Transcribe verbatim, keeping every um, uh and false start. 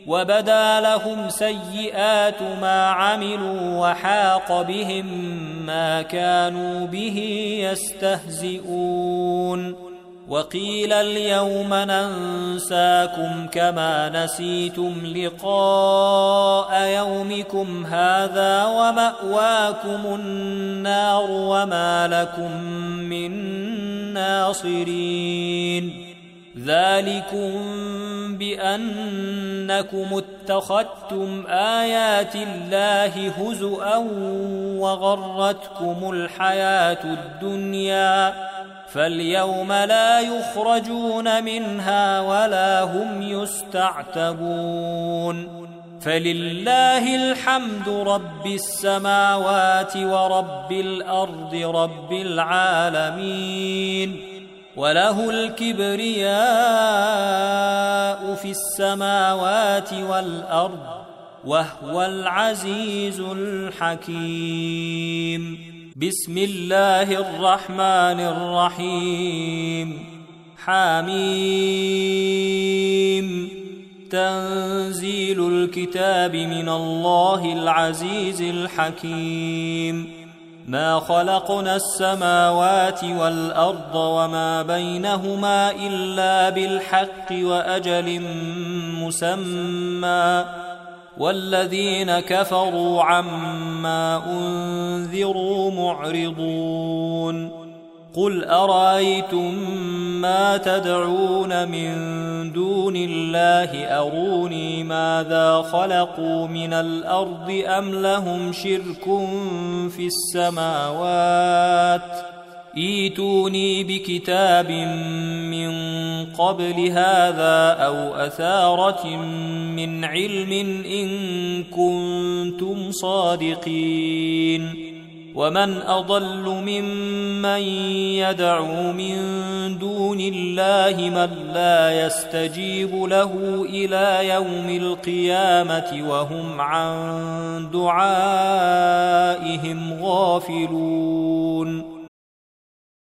وبدا لهم سيئات ما عملوا وحاق بهم ما كانوا به يستهزئون وقيل اليوم ننساكم كما نسيتم لقاء يومكم هذا ومأواكم النار وما لكم من ناصرين ذلكم بأنكم اتخذتم آيات الله هزؤا وغرتكم الحياة الدنيا فاليوم لا يخرجون منها ولا هم يستعتبون فلله الحمد رب السماوات ورب الأرض رب العالمين وله الكبرياء في السماوات والأرض وهو العزيز الحكيم بسم الله الرحمن الرحيم حميم تنزيل الكتاب من الله العزيز الحكيم ما خلقنا السماوات والأرض وما بينهما إلا بالحق وأجل مسمى والذين كفروا عما أنذروا معرضون قل أرأيتم ما تدعون من دون الله أروني ماذا خلقوا من الأرض أم لهم شرك في السماوات ائتوني بكتاب من قبل هذا أو أثارة من علم إن كنتم صادقين ومن أضل ممن يدعو من دون الله من لا يستجيب له إلى يوم القيامة وهم عن دعائهم غافلون